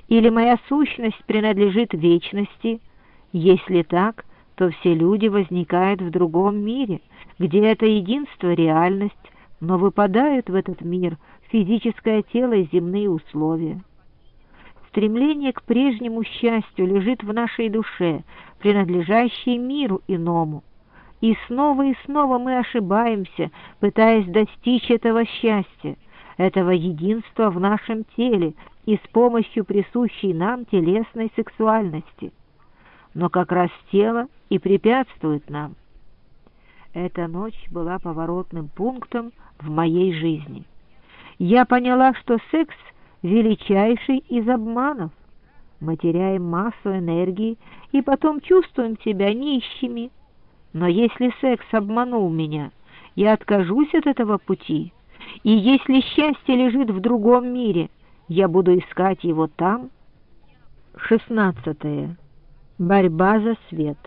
Или моя сущность принадлежит вечности? Если так, то все люди возникают в другом мире, где это единство — реальность, но выпадают в этот мир физическое тело и земные условия. Стремление к прежнему счастью лежит в нашей душе, принадлежащей миру иному. И снова мы ошибаемся, пытаясь достичь этого счастья, этого единства в нашем теле и с помощью присущей нам телесной сексуальности. Но как раз тело и препятствует нам. Эта ночь была поворотным пунктом в моей жизни. Я поняла, что секс — величайший из обманов. Мы теряем массу энергии и потом чувствуем себя нищими. Но если секс обманул меня, я откажусь от этого пути. И если счастье лежит в другом мире, я буду искать его там. 16. Борьба за свет.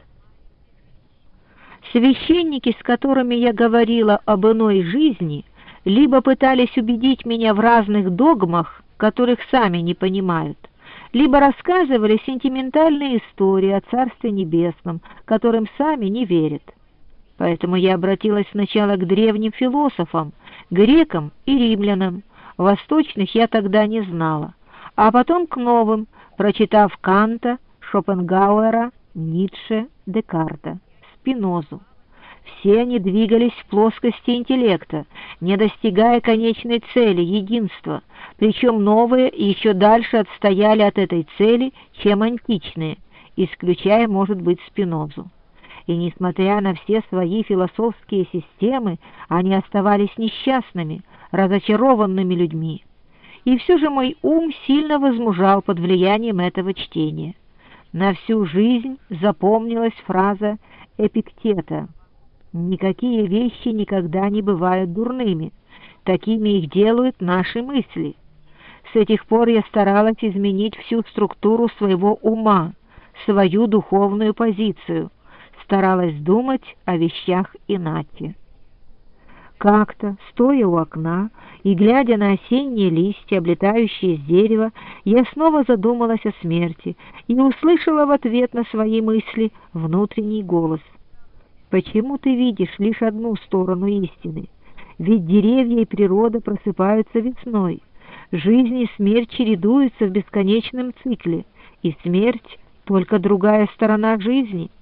Священники, с которыми я говорила об иной жизни, либо пытались убедить меня в разных догмах, которых сами не понимают, либо рассказывали сентиментальные истории о Царстве Небесном, которым сами не верят. Поэтому я обратилась сначала к древним философам, грекам и римлянам, восточных я тогда не знала, а потом к новым, прочитав Канта, Шопенгауэра, Ницше, Декарта, Спинозу. Все они двигались в плоскости интеллекта, не достигая конечной цели, единства, причем новые еще дальше отстояли от этой цели, чем античные, исключая, может быть, Спинозу. И несмотря на все свои философские системы, они оставались несчастными, разочарованными людьми. И все же мой ум сильно возмужал под влиянием этого чтения. На всю жизнь запомнилась фраза Эпиктета: «Никакие вещи никогда не бывают дурными, такими их делают наши мысли». С этих пор я старалась изменить всю структуру своего ума, свою духовную позицию, старалась думать о вещах иначе. Как-то, стоя у окна и глядя на осенние листья, облетающие с дерева, я снова задумалась о смерти и услышала в ответ на свои мысли внутренний голос: «Почему ты видишь лишь одну сторону истины? Ведь деревья и природа просыпаются весной. Жизнь и смерть чередуются в бесконечном цикле, и смерть — только другая сторона жизни».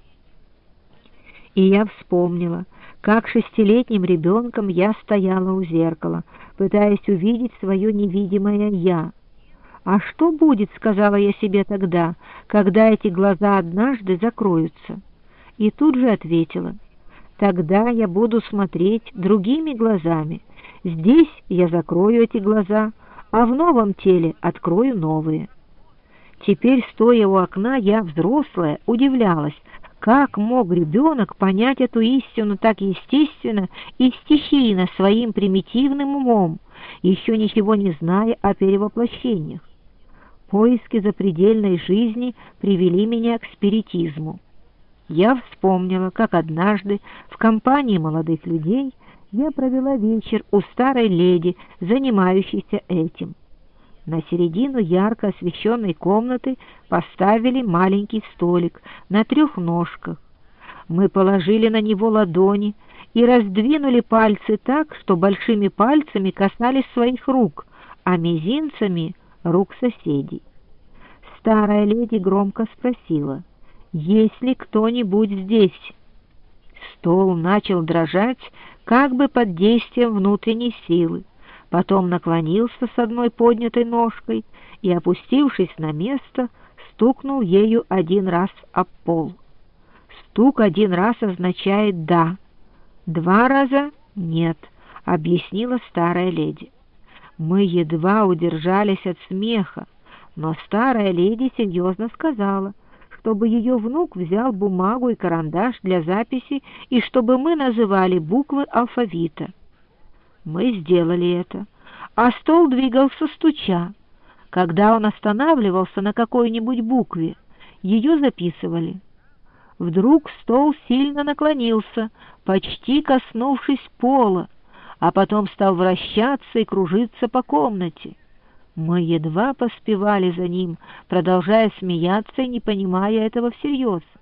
И я вспомнила, как 6-летним ребенком я стояла у зеркала, пытаясь увидеть свое невидимое «я». «А что будет, — сказала я себе тогда, — когда эти глаза однажды закроются?» И тут же ответила: «Тогда я буду смотреть другими глазами. Здесь я закрою эти глаза, а в новом теле открою новые». Теперь, стоя у окна, я, взрослая, удивлялась, как мог ребенок понять эту истину так естественно и стихийно своим примитивным умом, еще ничего не зная о перевоплощениях. Поиски запредельной жизни привели меня к спиритизму. Я вспомнила, как однажды в компании молодых людей я провела вечер у старой леди, занимающейся этим. На середину ярко освещенной комнаты поставили маленький столик на 3 ножках. Мы положили на него ладони и раздвинули пальцы так, что большими пальцами касались своих рук, а мизинцами — рук соседей. Старая леди громко спросила: «Есть ли кто-нибудь здесь?» Стол начал дрожать, как бы под действием внутренней силы. Потом наклонился с одной поднятой ножкой и, опустившись на место, стукнул ею 1 раз об пол. Стук 1 раз означает «да», 2 раза — «нет», — объяснила старая леди. Мы едва удержались от смеха, но старая леди серьезно сказала, чтобы ее внук взял бумагу и карандаш для записи и чтобы мы называли буквы алфавита. Мы сделали это, а стол двигался стуча. Когда он останавливался на какой-нибудь букве, ее записывали. Вдруг стол сильно наклонился, почти коснувшись пола, а потом стал вращаться и кружиться по комнате. Мы едва поспевали за ним, продолжая смеяться и не понимая этого всерьез.